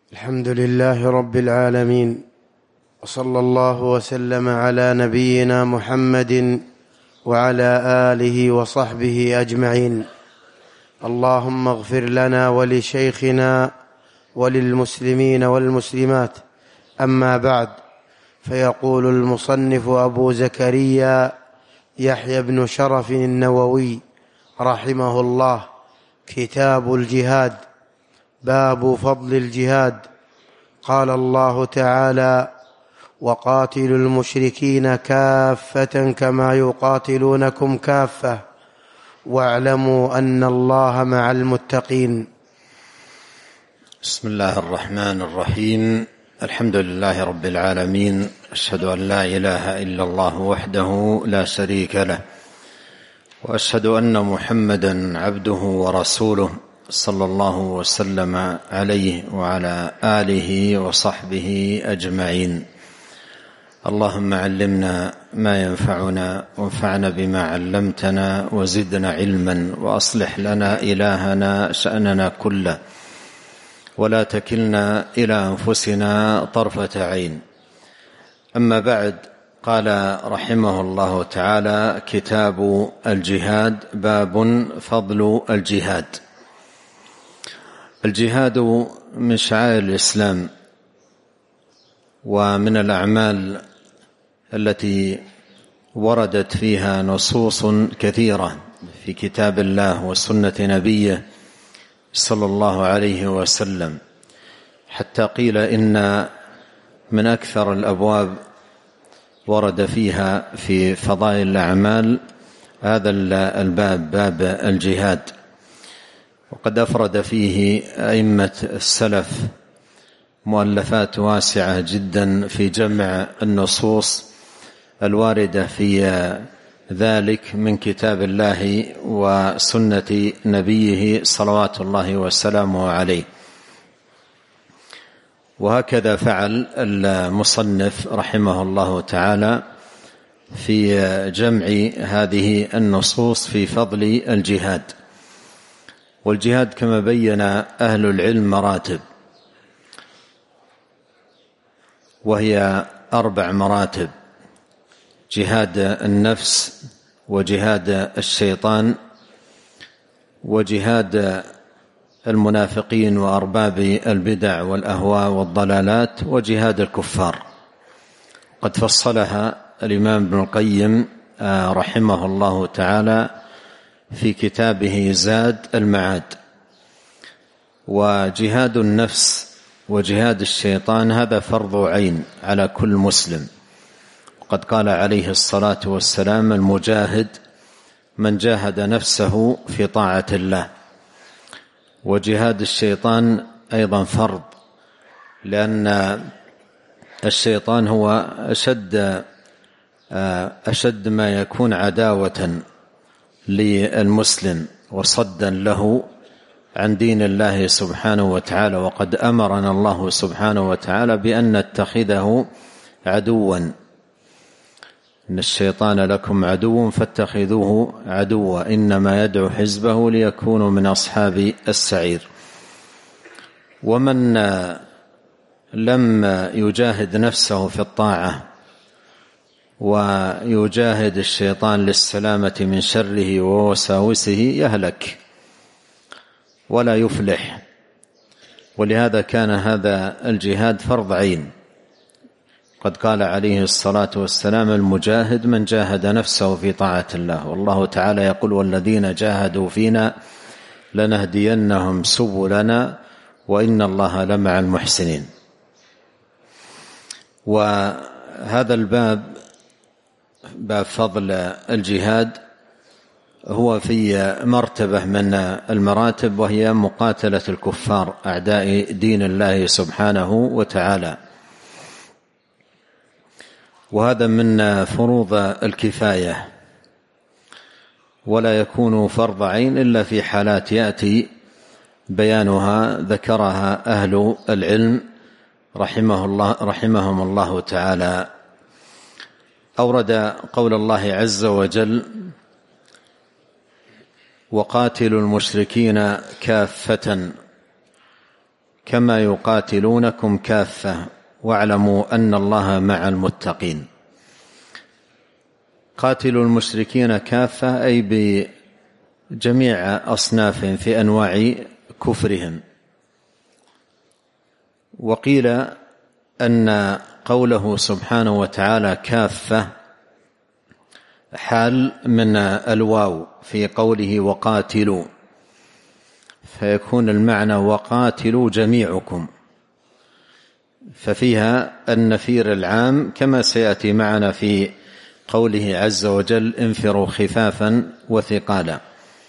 الحمد لله رب العالمين، وصلى الله وسلم على نبينا محمد وعلى آله وصحبه أجمعين. اللهم اغفر لنا ولشيخنا وللمسلمين والمسلمات. أما بعد، فيقول المصنف أبو زكريا يحيى بن شرف النووي رحمه الله: كتاب الجهاد، باب فضل الجهاد. قال الله تعالى: وقاتلوا المشركين كافة كما يقاتلونكم كافة واعلموا أن الله مع المتقين. بسم الله الرحمن الرحيم. الحمد لله رب العالمين، أشهد أن لا إله إلا الله وحده لا شريك له، وأشهد أن محمدا عبده ورسوله، صلى الله وسلم عليه وعلى آله وصحبه أجمعين. اللهم علمنا ما ينفعنا، وانفعنا بما علمتنا، وزدنا علما، وأصلح لنا إلهنا شأننا كله، ولا تكلنا إلى أنفسنا طرفة عين. أما بعد، قال رحمه الله تعالى: كتاب الجهاد، باب فضل الجهاد. الجهاد من شعائر الإسلام، ومن الأعمال التي وردت فيها نصوص كثيرة في كتاب الله وسنة نبيه صلى الله عليه وسلم، حتى قيل إن من أكثر الأبواب ورد فيها في فضائل الأعمال هذا الباب، باب الجهاد. وقد أفرد فيه أئمة السلف مؤلفات واسعة جدا في جمع النصوص الواردة في ذلك من كتاب الله وسنة نبيه صلوات الله وسلامه عليه. وهكذا فعل المصنف رحمه الله تعالى في جمع هذه النصوص في فضل الجهاد. والجهاد كما بين أهل العلم مراتب، وهي 4 مراتب: جهاد النفس، وجهاد الشيطان، وجهاد المنافقين وأرباب البدع والأهواء والضلالات، وجهاد الكفار. قد فصلها الإمام ابن القيم رحمه الله تعالى في كتابه زاد المعاد. وجهاد النفس وجهاد الشيطان هذا فرض عين على كل مسلم. وقد قال عليه الصلاة والسلام: المجاهد من جاهد نفسه في طاعة الله. وجهاد الشيطان أيضا فرض، لأن الشيطان هو أشد ما يكون عداوة للمسلم وصدا له عن دين الله سبحانه وتعالى. وقد أمرنا الله سبحانه وتعالى بأن نتخذه عدوا: إن الشيطان لكم عدو فاتخذوه عدوا، إنما يدعو حزبه ليكونوا من أصحاب السعير. ومن لم يجاهد نفسه في الطاعة ويجاهد الشيطان للسلامة من شره ووساوسه يهلك ولا يفلح. ولهذا كان هذا الجهاد فرض عين. قد قال عليه الصلاة والسلام: المجاهد من جاهد نفسه في طاعة الله. والله تعالى يقول: والذين جاهدوا فينا لنهدينهم سبلنا وإن الله لمع المحسنين. وهذا الباب، باب فضل الجهاد، هو في مرتبة من المراتب، وهي مقاتلة الكفار أعداء دين الله سبحانه وتعالى. وهذا من فروض الكفاية، ولا يكون فرض عين إلا في حالات يأتي بيانها ذكرها أهل العلم رحمهم الله تعالى. أورد قول الله عز وجل: وقاتلوا المشركين كافة كما يقاتلونكم كافة واعلموا أن الله مع المتقين. قاتلوا المشركين كافة أي بجميع أصناف في أنواع كفرهم. وقيل أن قوله سبحانه وتعالى كافة حال من الواو في قوله وقاتلوا، فيكون المعنى وقاتلوا جميعكم، ففيها النفير العام كما سيأتي معنا في قوله عز وجل انفروا خفافا وثقالا.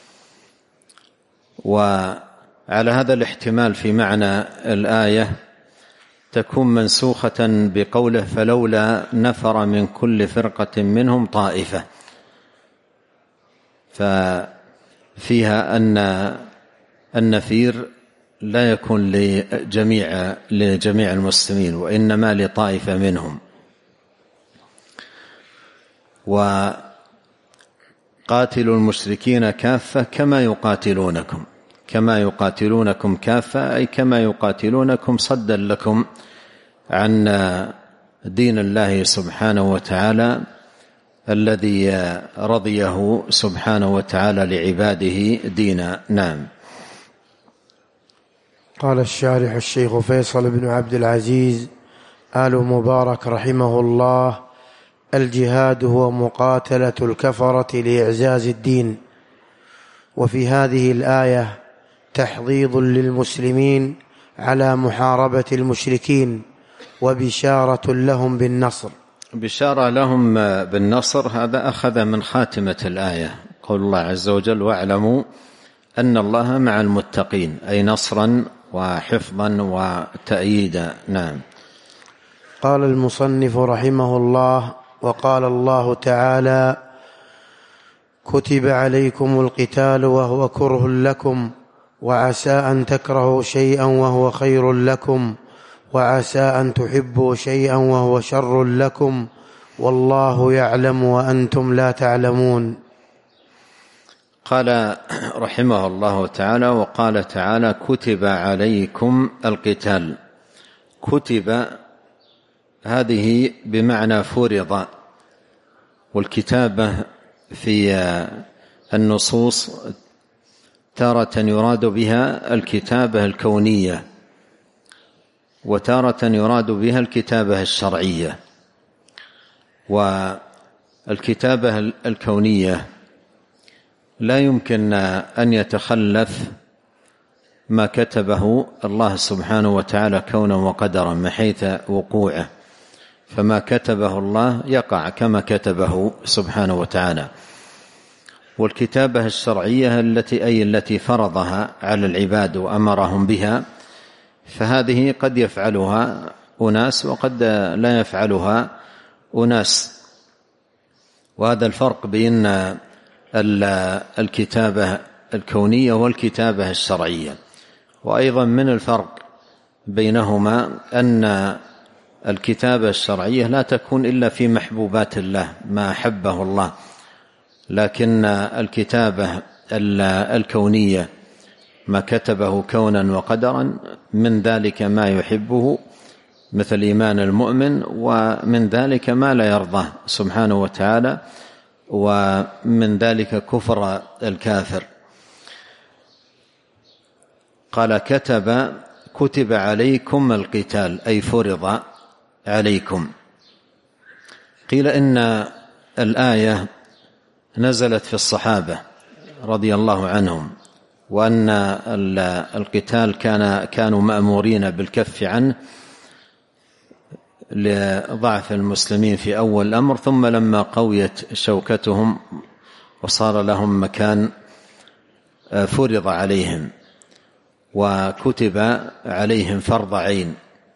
وعلى هذا الاحتمال في معنى الآية تكون منسوخة بقوله فلولا نفر من كل فرقة منهم طائفة، ففيها أن النفير لا يكون لجميع المسلمين وإنما لطائفة منهم. وقاتلوا المشركين كافة كما يقاتلونكم كافة أي كما يقاتلونكم صدا لكم عن دين الله سبحانه وتعالى الذي رضيه سبحانه وتعالى لعباده دينا. نعم. قال الشارح الشيخ فيصل بن عبد العزيز آل مبارك رحمه الله: الجهاد هو مقاتلة الكفرة لإعزاز الدين. وفي هذه الآية تحضيض للمسلمين على محاربة المشركين وبشارة لهم بالنصر. بشارة لهم بالنصر هذا أخذ من خاتمة الآية، قول الله عز وجل واعلموا أن الله مع المتقين، أي نصرا وحفظا وتأييدا. نعم. قال المصنف رحمه الله: وقال الله تعالى: كتب عليكم القتال وهو كره لكم وعسى أن تكرهوا شيئا وهو خير لكم وعسى أن تحبوا شيئا وهو شر لكم والله يعلم وأنتم لا تعلمون. قال رحمه الله تعالى: وقال تعالى كتب عليكم القتال. كتب هذه بمعنى فرض، والكتابة في النصوص تارة يراد بها الكتابة الكونية وتارة يراد بها الكتابة الشرعية. والكتابة الكونية لا يمكن أن يتخلف ما كتبه الله سبحانه وتعالى كونا وقدرا من حيث وقوعه، فما كتبه الله يقع كما كتبه سبحانه وتعالى. والكتابة الشرعية التي فرضها على العباد وأمرهم بها، فهذه قد يفعلها أناس وقد لا يفعلها أناس. وهذا الفرق بين الكتابة الكونية والكتابة الشرعية. وأيضا من الفرق بينهما أن الكتابة الشرعية لا تكون إلا في محبوبات الله ما أحبه الله، لكن الكتابة الكونية ما كتبه كونا وقدرا، من ذلك ما يحبه مثل إيمان المؤمن، ومن ذلك ما لا يرضاه سبحانه وتعالى، ومن ذلك كفر الكافر. قال كتب عليكم القتال أي فرض عليكم. قيل إن الآية نزلت في الصحابة رضي الله عنهم، وأن القتال كانوا مأمورين بالكف عنه لضعف المسلمين في أول الأمر، ثم لما قويت شوكتهم وصار لهم مكان فرض عليهم وكتب عليهم فرض عين،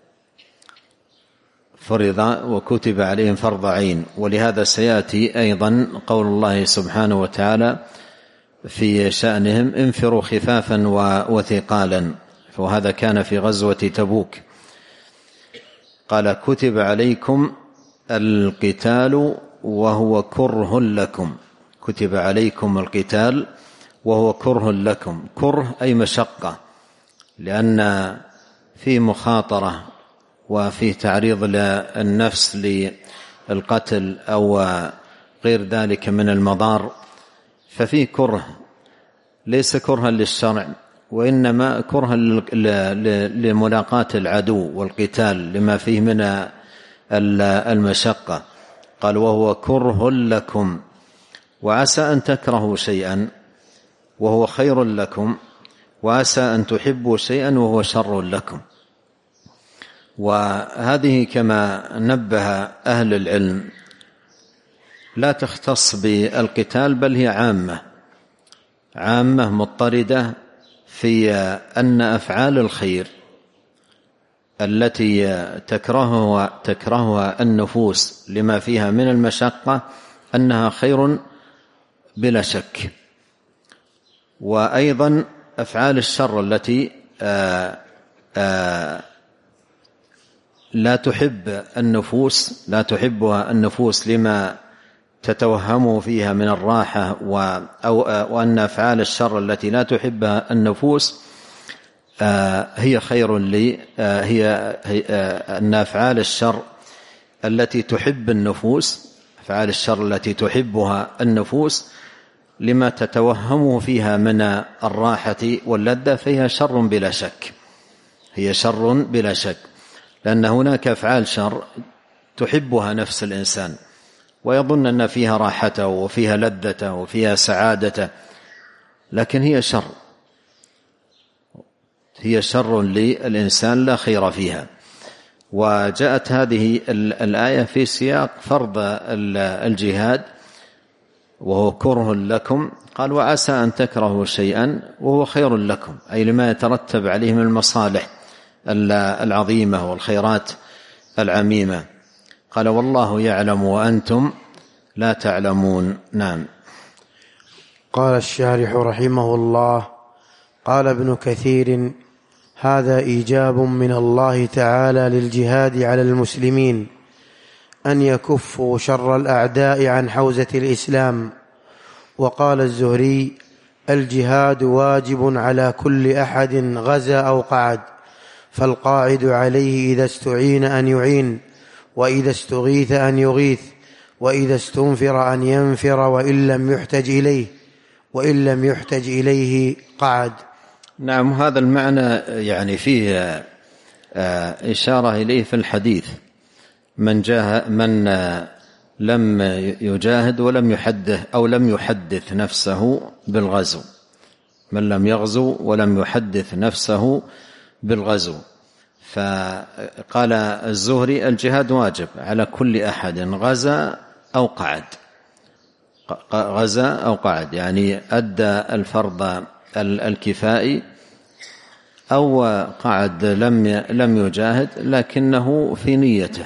فرض وكتب عليهم فرض عين. ولهذا سيأتي أيضا قول الله سبحانه وتعالى في شأنهم انفروا خفافا وثقالا، وهذا كان في غزوة تبوك. قال كتب عليكم القتال وهو كره لكم. كتب عليكم القتال وهو كره لكم. كره أي مشقة، لأن في مخاطرة وفي تعريض للنفس للقتل أو غير ذلك من المضار، ففيه كره ليس كرها للشرع، وإنما كرها لملاقاة العدو والقتال لما فيه من المشقة. قال وهو كره لكم وعسى أن تكرهوا شيئا وهو خير لكم وعسى أن تحبوا شيئا وهو شر لكم. وهذه كما نبه أهل العلم لا تختص بالقتال، بل هي عامة مضطردة في أن أفعال الخير التي تكرهها النفوس لما فيها من المشقة أنها خير بلا شك، وأيضا أفعال الشر التي لا تحبها النفوس لما تتوهمه فيها من الراحة، وأن أفعال الشر التي لا تحبها النفوس هي خير هي أن أفعال الشر التي تحب النفوس، أفعال الشر التي تحبها النفوس لما تتوهمه فيها من الراحة واللذة فهي شر بلا شك، هي شر بلا شك، لأن هناك أفعال شر تحبها نفس الإنسان ويظن أن فيها راحته وفيها لذته وفيها سعادته، لكن هي شر للإنسان لا خير فيها. وجاءت هذه الآية في سياق فرض الجهاد وهو كره لكم، قال وعسى أن تكرهوا شيئا وهو خير لكم، أي لما يترتب عليه من المصالح العظيمة والخيرات العميمة. قال والله يعلم وأنتم لا تعلمون. نعم. قال الشارح رحمه الله: قال ابن كثير: هذا إيجاب من الله تعالى للجهاد على المسلمين أن يكفوا شر الأعداء عن حوزة الإسلام. وقال الزهري: الجهاد واجب على كل أحد غزا أو قعد، فالقاعد عليه إذا استعين أن يعين، وإذا استغيث أن يغيث، وإذا استنفر أن ينفر، وإن لم يحتج إليه قعد. نعم. هذا المعنى يعني فيه إشارة إليه في الحديث: من لم يجاهد ولم يحدث أو لم يحدث نفسه بالغزو، من لم يغزو ولم يحدث نفسه بالغزو. فقال الزهري: الجهاد واجب على كل أحد غزا أو قعد، يعني أدى الفرض الكفائي أو قعد لم يجاهد لكنه في نيته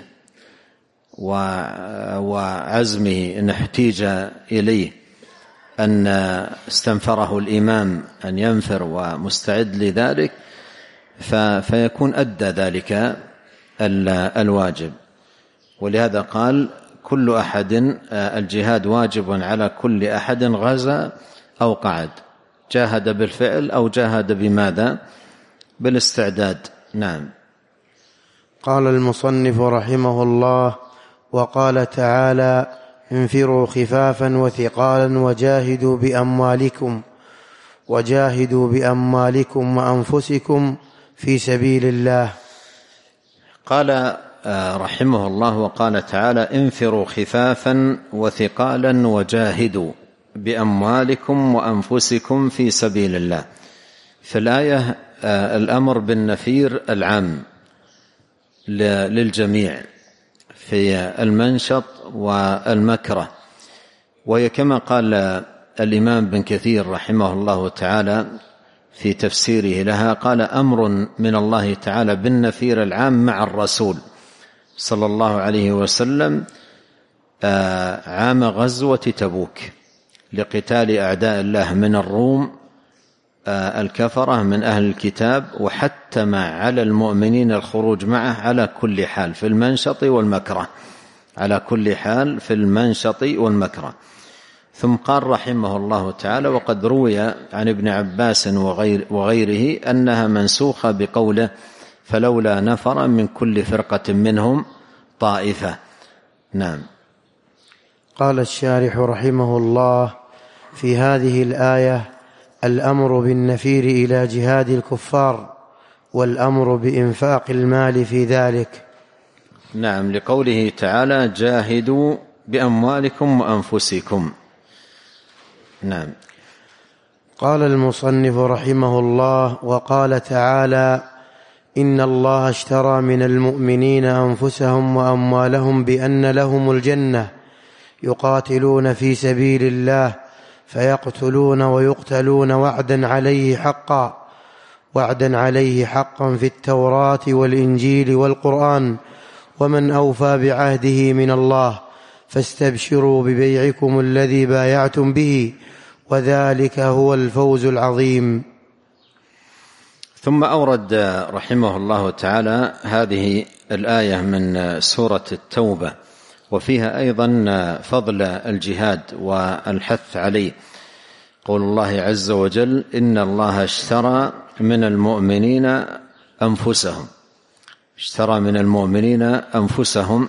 وعزمه إن احتيج إليه أن استنفره الإمام أن ينفر ومستعد لذلك، فيكون أدى ذلك الواجب. ولهذا قال: كل أحد، الجهاد واجب على كل أحد غزا أو قعد، جاهد بالفعل أو جاهد بماذا؟ بالاستعداد. نعم. قال المصنف رحمه الله: وقال تعالى: انفروا خفافا وثقالا وجاهدوا بأموالكم وأنفسكم في سبيل الله. قال رحمه الله: وقال تعالى: انفروا خفافا وثقالا وجاهدوا بأموالكم وأنفسكم في سبيل الله. في الآية الأمر بالنفير العام للجميع في المنشط والمكره، وهي كما قال الإمام بن كثير رحمه الله تعالى في تفسيره لها، قال: أمر من الله تعالى بالنفير العام مع الرسول صلى الله عليه وسلم عام غزوة تبوك لقتال أعداء الله من الروم الكفرة من أهل الكتاب، وحتم على المؤمنين الخروج معه على كل حال في المنشط والمكره، على كل حال في المنشط والمكره. ثم قال رحمه الله تعالى: وقد روي عن ابن عباس وغيره أنها منسوخة بقوله فلولا نفر من كل فرقة منهم طائفة. نعم. قال الشارح رحمه الله: في هذه الآية الأمر بالنفير إلى جهاد الكفار والأمر بإنفاق المال في ذلك. نعم، لقوله تعالى: جاهدوا بأموالكم وأنفسكم. نعم. قال المصنف رحمه الله: وقال تعالى: إن الله اشترى من المؤمنين أنفسهم وأموالهم بأن لهم الجنة يقاتلون في سبيل الله فيقتلون ويقتلون وعدا عليه حقا في التوراة والإنجيل والقرآن، ومن أوفى بعهده من الله، فاستبشروا ببيعكم الذي بايعتم به، وذلك هو الفوز العظيم. ثم أورد رحمه الله تعالى هذه الآية من سورة التوبة، وفيها أيضا فضل الجهاد والحث عليه. قول الله عز وجل: إن الله اشترى من المؤمنين أنفسهم. اشترى من المؤمنين أنفسهم،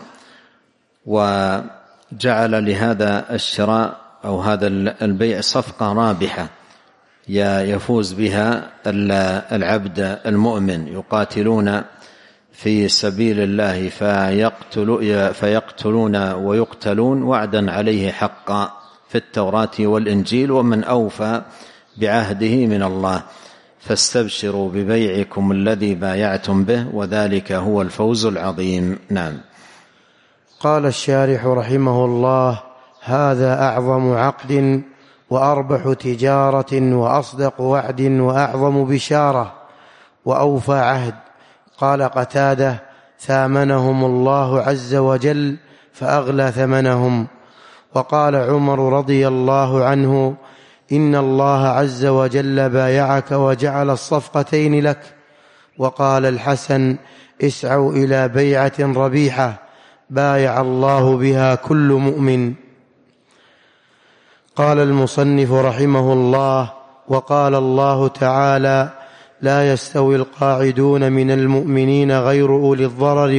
وجعل لهذا الشراء أو هذا البيع صفقة رابحة يفوز بها العبد المؤمن. يقاتلون في سبيل الله فيقتلون ويقتلون وعدا عليه حقا في التوراة والإنجيل، ومن أوفى بعهده من الله، فاستبشروا ببيعكم الذي بايعتم به، وذلك هو الفوز العظيم. نعم. قال الشارح رحمه الله: هذا أعظم عقد وأربح تجارة وأصدق وعد وأعظم بشارة وأوفى عهد. قال قتادة: ثامنهم الله عز وجل فأغلى ثمنهم. وقال عمر رضي الله عنه: إن الله عز وجل بايعك وجعل الصفقتين لك. وقال الحسن: اسعوا إلى بيعة ربيحة بايع الله بها كل مؤمن. قال المصنف رحمه الله: وقال الله تعالى: لا يستوي القاعدون من المؤمنين غير أولي الضرر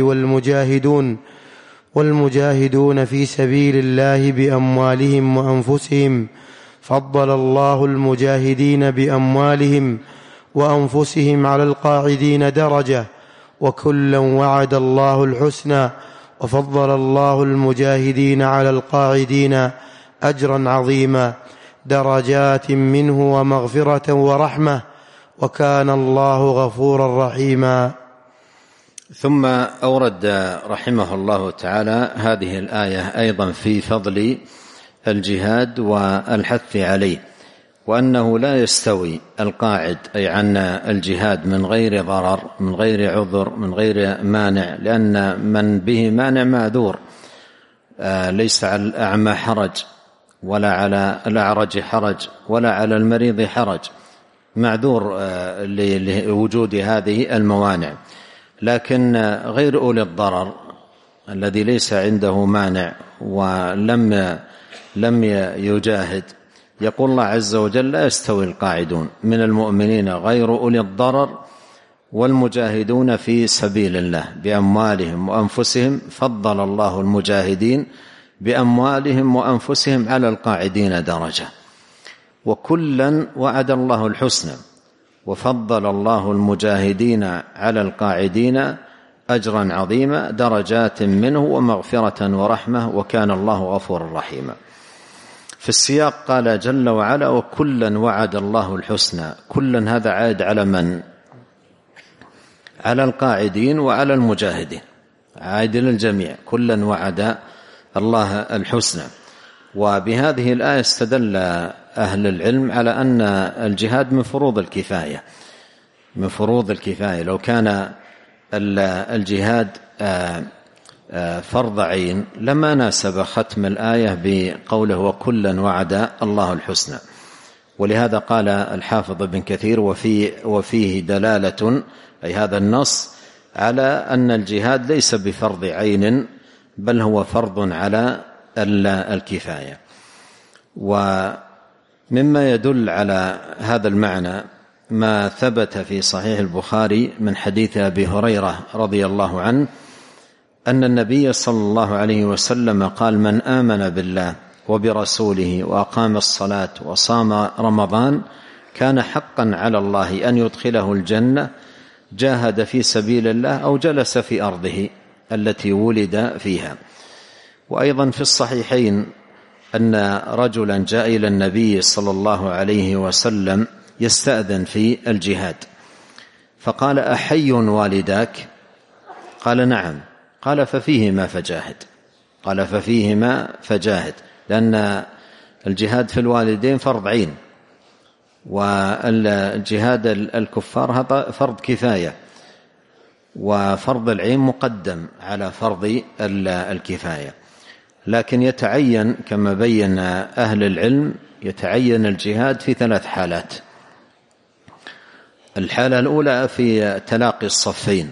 والمجاهدون في سبيل الله بأموالهم وأنفسهم، فضل الله المجاهدين بأموالهم وأنفسهم على القاعدين درجة، وكلا وعد الله الحسنى، وفضل الله المجاهدين على القاعدين أجرا عظيما، درجات منه ومغفرة ورحمة، وكان الله غفورا رحيما. ثم أورد رحمه الله تعالى هذه الآية أيضا في فضل الجهاد والحث عليه، وأنه لا يستوي القاعد أي عن الجهاد من غير ضرر، من غير عذر، من غير مانع، لأن من به مانع معذور. ليس على الأعمى حرج، ولا على الأعرج حرج، ولا على المريض حرج، معذور لوجود هذه الموانع. لكن غير أولي الضرر الذي ليس عنده مانع ولم يجاهد، يقول الله عز وجل: لا يستوي القاعدون من المؤمنين غير أولي الضرر والمجاهدون في سبيل الله بأموالهم وأنفسهم، فضل الله المجاهدين بأموالهم وأنفسهم على القاعدين درجة، وكلا وعد الله الحسنى، وفضل الله المجاهدين على القاعدين أجرا عظيما، درجات منه ومغفرة ورحمة، وكان الله غفورا رحيما. في السياق قال جل وعلا: وكلا وعد الله الحسنى. كلا هذا عائد على من؟ على القاعدين وعلى المجاهدين، عائد للجميع، كلا وعد الله الحسنى. وبهذه الآية استدل أهل العلم على أن الجهاد من فروض الكفاية، من فروض الكفاية. لو كان الجهاد فرض عين لما ناسب ختم الآية بقوله: وكلا وعد الله الحسنى. ولهذا قال الحافظ ابن كثير: وفيه دلالة، أي هذا النص، على أن الجهاد ليس بفرض عين، بل هو فرض على الكفاية. ومما يدل على هذا المعنى ما ثبت في صحيح البخاري من حديث أبي هريرة رضي الله عنه أن النبي صلى الله عليه وسلم قال: من آمن بالله وبرسوله وأقام الصلاة وصام رمضان كان حقا على الله أن يدخله الجنة، جاهد في سبيل الله أو جلس في أرضه التي ولد فيها. وأيضا في الصحيحين أن رجلا جاء إلى النبي صلى الله عليه وسلم يستأذن في الجهاد، فقال: أحي والداك؟ قال: نعم. قال: ففيهما فجاهد. قال: ففيهما فجاهد، لأن الجهاد في الوالدين فرض عين، والجهاد الكفار هذا فرض كفاية، وفرض العين مقدم على فرض الكفاية. لكن يتعين كما بين أهل العلم يتعين الجهاد في 3 حالات. الحالة الأولى في تلاقي الصفين،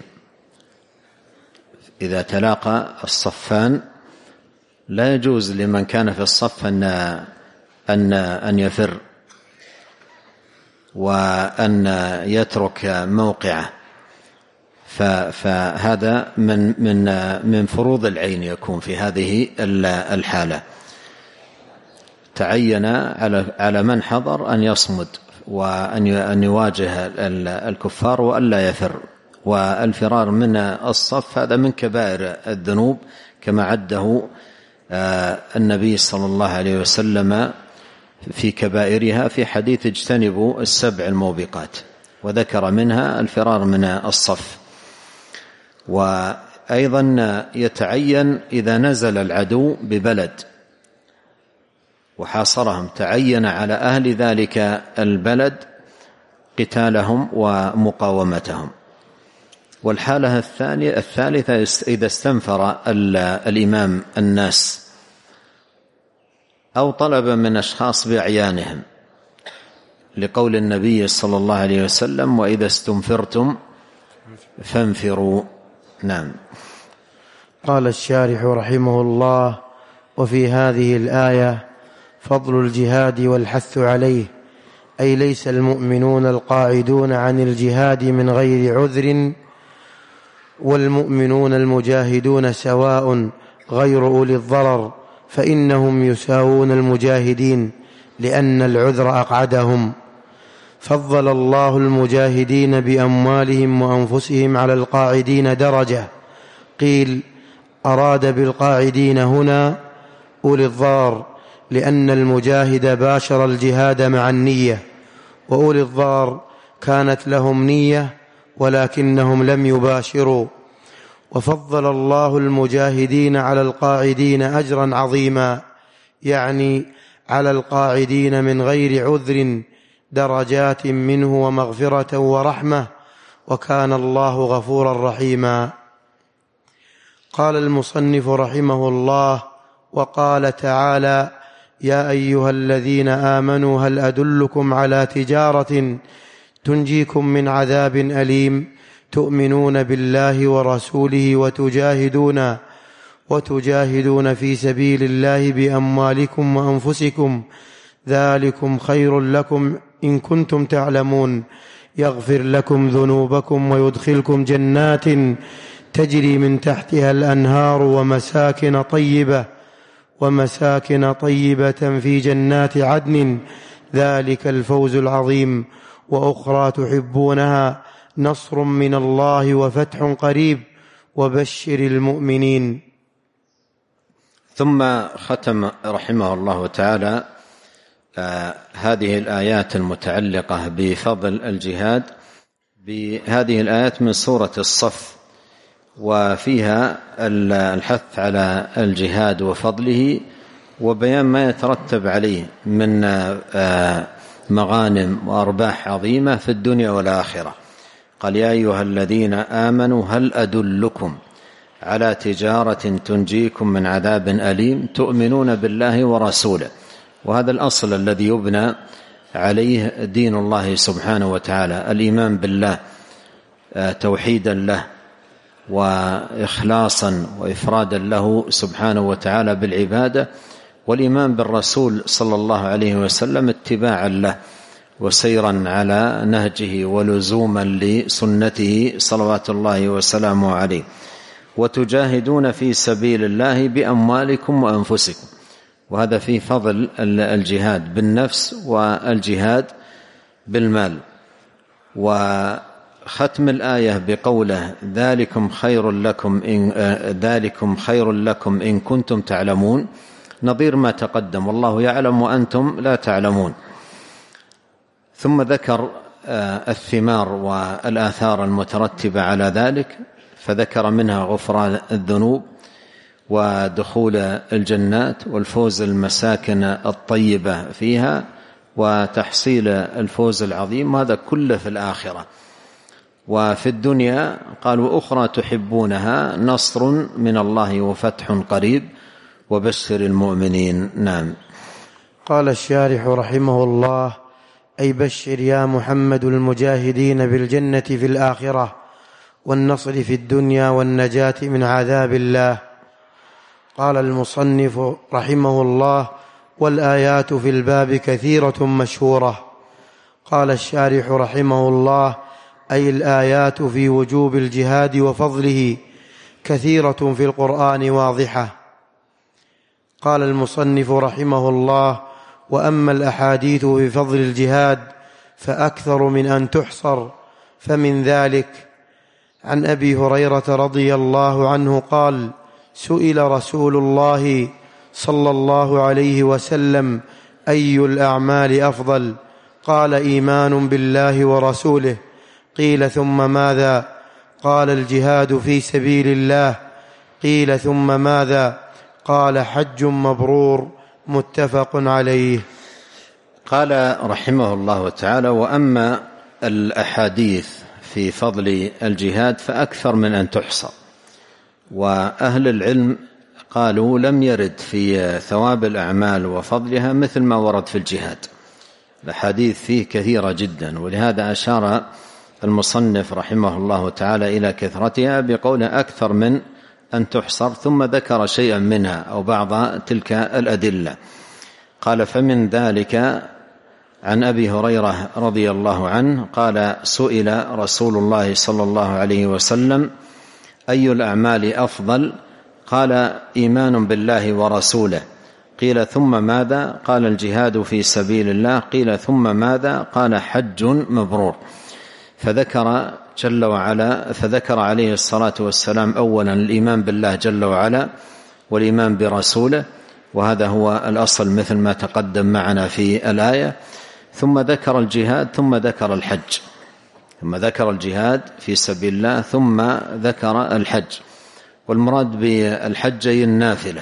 إذا تلاقى الصفان لا يجوز لمن كان في الصف أن يفر وأن يترك موقعه، فهذا من فروض العين يكون في هذه الحالة. تعين على من حضر أن يصمد وأن يواجه الكفار وألا يفر. والفرار من الصف هذا من كبائر الذنوب كما عده النبي صلى الله عليه وسلم في كبائرها في حديث اجتنبوا السبع الموبقات، وذكر منها الفرار من الصف. وأيضا يتعين إذا نزل العدو ببلد وحاصرهم، تعين على أهل ذلك البلد قتالهم ومقاومتهم. والحالة الثالثة إذا استنفر الإمام الناس أو طلب من أشخاص بأعيانهم، لقول النبي صلى الله عليه وسلم: وإذا استنفرتم فانفروا. نعم. قال الشارح رحمه الله: وفي هذه الآية فضل الجهاد والحث عليه، أي ليس المؤمنون القاعدون عن الجهاد من غير عذر، والمؤمنون المجاهدون سواء غير أولي الضرر، فإنهم يساوون المجاهدين لأن العذر أقعدهم. فضل الله المجاهدين بأموالهم وأنفسهم على القاعدين درجة. قيل: أراد بالقاعدين هنا أولي الضرر، لأن المجاهد باشر الجهاد مع النية، وأولي الضرر كانت لهم نية ولكنهم لم يباشروا. وفضل الله المجاهدين على القاعدين أجرا عظيما، يعني على القاعدين من غير عذر درجات منه ومغفرة ورحمة، وكان الله غفورا رحيما. قال المصنف رحمه الله: وقال تعالى: يا أيها الذين آمنوا هل أدلكم على تجارة تنجيكم من عذاب أليم تؤمنون بالله ورسوله وتجاهدون في سبيل الله بأموالكم وأنفسكم، ذلكم خير لكم إن كنتم تعلمون، يغفر لكم ذنوبكم ويدخلكم جنات تجري من تحتها الأنهار ومساكن طيبة في جنات عدن، ذلك الفوز العظيم. وأخرى تحبونها، نصر من الله وفتح قريب، وبشر المؤمنين. ثم ختم رحمه الله تعالى هذه الآيات المتعلقة بفضل الجهاد بهذه الآيات من سورة الصف، وفيها الحث على الجهاد وفضله وبيان ما يترتب عليه من مغانم وأرباح عظيمة في الدنيا والآخرة. قال: يا أيها الذين آمنوا هل أدلكم على تجارة تنجيكم من عذاب أليم تؤمنون بالله ورسوله. وهذا الأصل الذي يبنى عليه دين الله سبحانه وتعالى، الإيمان بالله توحيدا له وإخلاصا وإفرادا له سبحانه وتعالى بالعبادة، والإيمان بالرسول صلى الله عليه وسلم اتباعا له وسيرا على نهجه ولزوما لسنته صلوات الله وسلامه عليه، وتجاهدون في سبيل الله بأموالكم وأنفسكم. وهذا في فضل الجهاد بالنفس والجهاد بالمال. وختم الآية بقوله ذلكم خير لكم إن كنتم تعلمون، نظير ما تقدم، والله يعلم وأنتم لا تعلمون. ثم ذكر الثمار والآثار المترتبة على ذلك، فذكر منها غفران الذنوب ودخول الجنات والفوز المساكن الطيبة فيها وتحصيل الفوز العظيم، هذا كله في الآخرة. وفي الدنيا قالوا أخرى تحبونها نصر من الله وفتح قريب وبشر المؤمنين. نعم. قال الشارح رحمه الله: أي بشر يا محمد المجاهدين بالجنة في الآخرة والنصر في الدنيا والنجاة من عذاب الله. قال المصنف رحمه الله: والآيات في الباب كثيرة مشهورة. قال الشارح رحمه الله: أي الآيات في وجوب الجهاد وفضله كثيرة في القرآن واضحة. قال المصنف رحمه الله: وأما الأحاديث بفضل الجهاد فأكثر من أن تحصر، فمن ذلك عن أبي هريرة رضي الله عنه قال: سئل رسول الله صلى الله عليه وسلم: أي الأعمال أفضل؟ قال: إيمان بالله ورسوله. قيل: ثم ماذا؟ قال: الجهاد في سبيل الله. قيل: ثم ماذا؟ قال: حج مبرور. متفق عليه. قال رحمه الله تعالى: وأما الأحاديث في فضل الجهاد فأكثر من أن تحصى. وأهل العلم قالوا لم يرد في ثواب الأعمال وفضلها مثل ما ورد في الجهاد، الأحاديث فيه كثيرة جدا، ولهذا أشار المصنف رحمه الله تعالى إلى كثرتها بقوله أكثر من أن تحصر، ثم ذكر شيئا منها أو بعض تلك الأدلة. قال: فمن ذلك عن أبي هريرة رضي الله عنه قال: سئل رسول الله صلى الله عليه وسلم: أي الأعمال أفضل؟ قال: إيمان بالله ورسوله. قيل: ثم ماذا؟ قال: الجهاد في سبيل الله. قيل: ثم ماذا؟ قال: حج مبرور. فذكر جل وعلا فذكر عليه الصلاة والسلام أولا الإيمان بالله جل وعلا والإيمان برسوله، وهذا هو الأصل مثل ما تقدم معنا في الآية. ثم ذكر الجهاد، ثم ذكر الحج، ثم ذكر الجهاد في سبيل الله، ثم ذكر الحج. والمراد بالحج أي النافلة،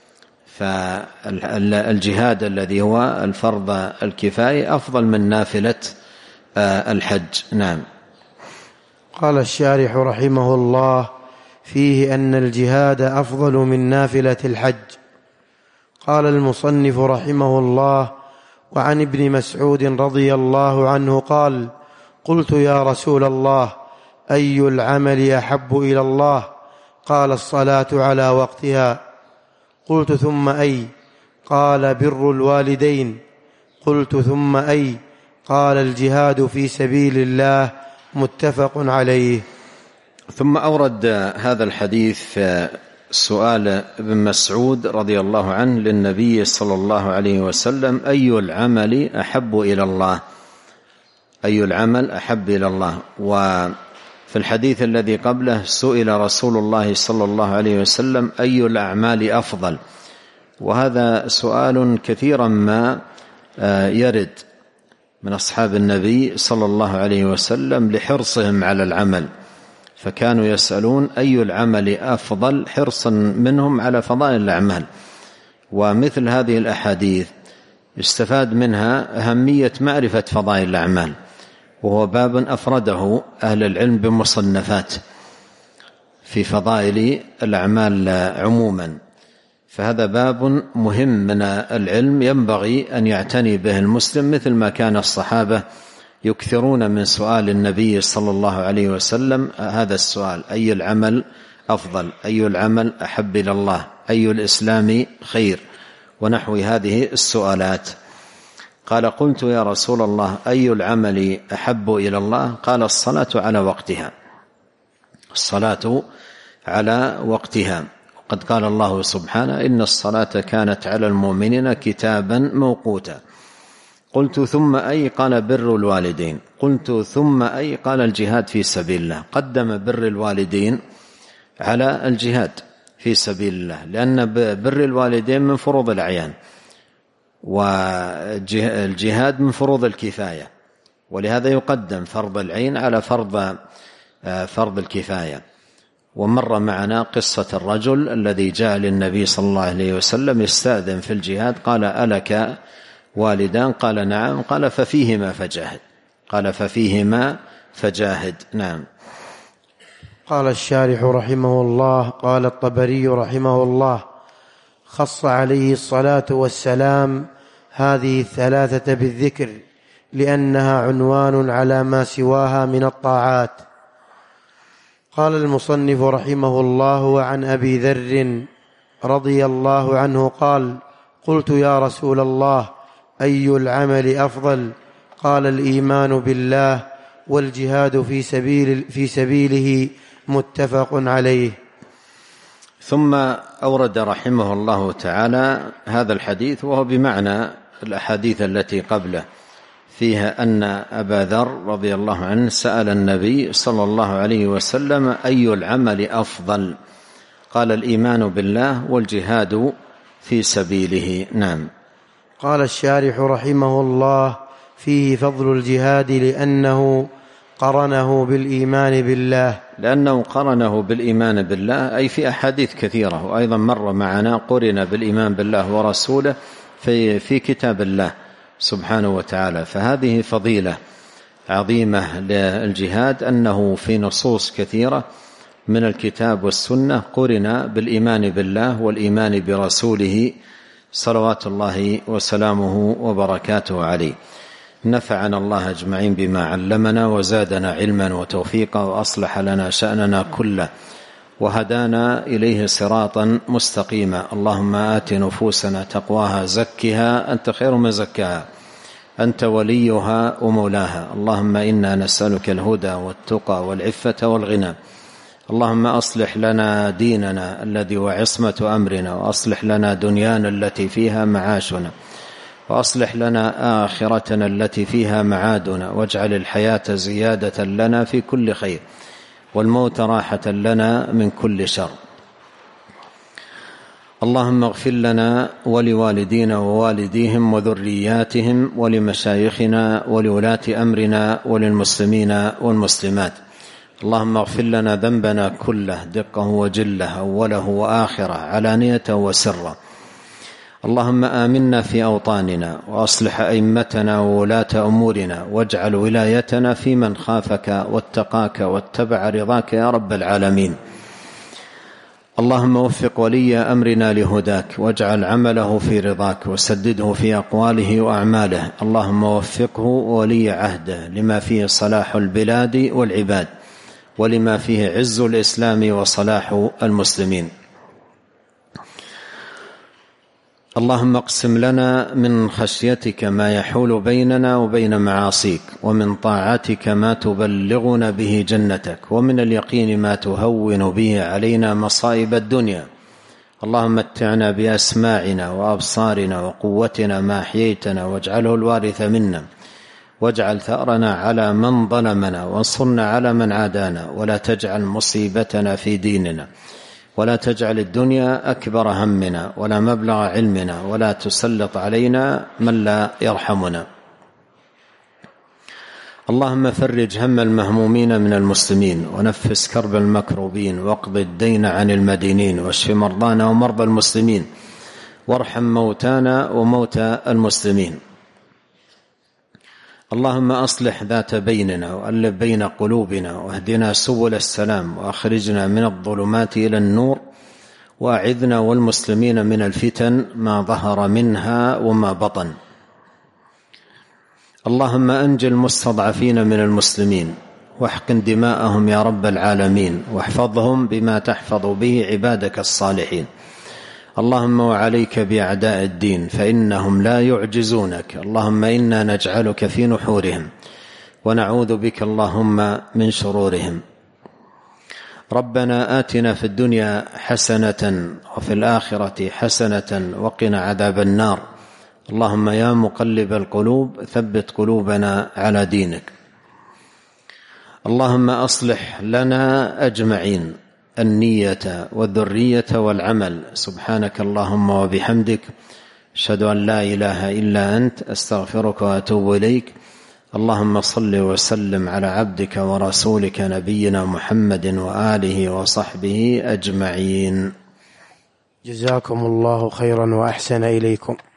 فالجهاد الذي هو الفرض الكفاية أفضل من نافلة الحج. نعم. قال الشارح رحمه الله: فيه أن الجهاد أفضل من نافلة الحج. قال المصنف رحمه الله: وعن ابن مسعود رضي الله عنه قال: قلت يا رسول الله، أي العمل أحب إلى الله؟ قال: الصلاة على وقتها. قلت: ثم أي؟ قال: بر الوالدين. قلت: ثم أي؟ قال: الجهاد في سبيل الله. متفق عليه. ثم أورد هذا الحديث في سؤال ابن مسعود رضي الله عنه للنبي صلى الله عليه وسلم: أي العمل أحب إلى الله؟ أي العمل أحب إلى الله؟ وفي الحديث الذي قبله سئل رسول الله صلى الله عليه وسلم: أي الأعمال أفضل؟ وهذا سؤال كثيرا ما يرد من أصحاب النبي صلى الله عليه وسلم لحرصهم على العمل، فكانوا يسألون أي العمل أفضل حرصا منهم على فضائل الأعمال. ومثل هذه الأحاديث يستفاد منها أهمية معرفة فضائل الأعمال، وهو باب أفرده أهل العلم بمصنفات في فضائل الأعمال عموما، فهذا باب مهم من العلم ينبغي أن يعتني به المسلم، مثل ما كان الصحابة يكثرون من سؤال النبي صلى الله عليه وسلم هذا السؤال: أي العمل أفضل؟ أي العمل أحب إلى الله؟ أي الإسلام خير؟ ونحو هذه السؤالات. قال: قلت يا رسول الله أي العمل أحب إلى الله؟ قال: الصلاة على وقتها. الصلاة على وقتها. وقد قال الله سبحانه: إن الصلاة كانت على المؤمنين كتابا موقوتا. قلت: ثم أي؟ قال: بر الوالدين. قلت: ثم أي؟ قال: الجهاد في سبيل الله. قدم بر الوالدين على الجهاد في سبيل الله، لأن بر الوالدين من فروض الأعيان، والجهاد من فروض الكفاية، ولهذا يقدم فرض العين على فرض الكفاية. ومر معنا قصة الرجل الذي جاء للنبي صلى الله عليه وسلم يستأذن في الجهاد، قال: ألك والدان؟ قال: نعم. قال: ففيهما فجاهد. قال: ففيهما فجاهد. نعم. قال الشارح رحمه الله: قال الطبري رحمه الله: خص عليه الصلاة والسلام هذه الثلاثة بالذكر لأنها عنوان على ما سواها من الطاعات. قال المصنف رحمه الله: وعن أبي ذر رضي الله عنه قال: قلت يا رسول الله أي العمل أفضل؟ قال: الإيمان بالله والجهاد في سبيله، متفق عليه. ثم أورد رحمه الله تعالى هذا الحديث، وهو بمعنى الأحاديث التي قبله، فيها أن أبا ذر رضي الله عنه سأل النبي صلى الله عليه وسلم: أي العمل أفضل؟ قال: الإيمان بالله والجهاد في سبيله. نعم. قال الشارح رحمه الله: فيه فضل الجهاد لأنه قرنه بالإيمان بالله. لأنه قرنه بالإيمان بالله، أي في أحاديث كثيرة، وأيضا مر معنا قرن بالإيمان بالله ورسوله في كتاب الله سبحانه وتعالى. فهذه فضيلة عظيمة للجهاد، أنه في نصوص كثيرة من الكتاب والسنة قرن بالإيمان بالله والإيمان برسوله صلوات الله وسلامه وبركاته عليه. نفعنا الله أجمعين بما علمنا، وزادنا علما وتوفيقا، وأصلح لنا شأننا كله، وهدانا إليه صراطا مستقيما. اللهم آت نفوسنا تقواها، زكها أنت خير من زكاها، أنت وليها ومولاها. اللهم إنا نسألك الهدى والتقى والعفة والغنى. اللهم أصلح لنا ديننا الذي هو عصمة أمرنا، وأصلح لنا دنيانا التي فيها معاشنا، وأصلح لنا آخرتنا التي فيها معادنا، واجعل الحياة زيادة لنا في كل خير، والموت راحة لنا من كل شر. اللهم اغفر لنا ولوالدينا ووالديهم وذرياتهم ولمشايخنا ولولاة أمرنا وللمسلمين والمسلمات. اللهم اغفر لنا ذنبنا كله، دقه وجله، أوله وآخره، علانيته وسره. اللهم آمنا في أوطاننا، وأصلح أئمتنا وولاة أمورنا، واجعل ولايتنا في من خافك واتقاك واتبع رضاك يا رب العالمين. اللهم وفق ولي أمرنا لهداك، واجعل عمله في رضاك، وسدده في أقواله وأعماله. اللهم وفقه ولي عهده لما فيه صلاح البلاد والعباد، ولما فيه عز الإسلام وصلاح المسلمين. اللهم اقسم لنا من خشيتك ما يحول بيننا وبين معاصيك، ومن طاعتك ما تبلغنا به جنتك، ومن اليقين ما تهون به علينا مصائب الدنيا. اللهم متعنا بأسماعنا وأبصارنا وقوتنا ما أحييتنا، واجعله الوارث منا، واجعل ثأرنا على من ظلمنا، وانصرنا على من عادانا، ولا تجعل مصيبتنا في ديننا، ولا تجعل الدنيا أكبر همنا ولا مبلغ علمنا، ولا تسلط علينا من لا يرحمنا. اللهم فرج هم المهمومين من المسلمين، ونفس كرب المكروبين، واقض الدين عن المدينين، واشف مرضانا ومرضى المسلمين، وارحم موتانا وموتى المسلمين. اللهم أصلح ذات بيننا، وألف بين قلوبنا، واهدنا سبل السلام، وأخرجنا من الظلمات إلى النور، وأعذنا والمسلمين من الفتن ما ظهر منها وما بطن. اللهم أنجِ المستضعفين من المسلمين، واحقن دماءهم يا رب العالمين، واحفظهم بما تحفظ به عبادك الصالحين. اللهم وعليك بأعداء الدين فإنهم لا يعجزونك، اللهم إنا نجعلك في نحورهم ونعوذ بك اللهم من شرورهم. ربنا آتنا في الدنيا حسنة وفي الآخرة حسنة وقنا عذاب النار. اللهم يا مقلب القلوب ثبت قلوبنا على دينك. اللهم أصلح لنا أجمعين النية والذرية والعمل. سبحانك اللهم وبحمدك، أشهد أن لا إله إلا أنت، أستغفرك وأتوب إليك. اللهم صل وسلم على عبدك ورسولك نبينا محمد وآله وصحبه أجمعين. جزاكم الله خيرا وأحسن إليكم.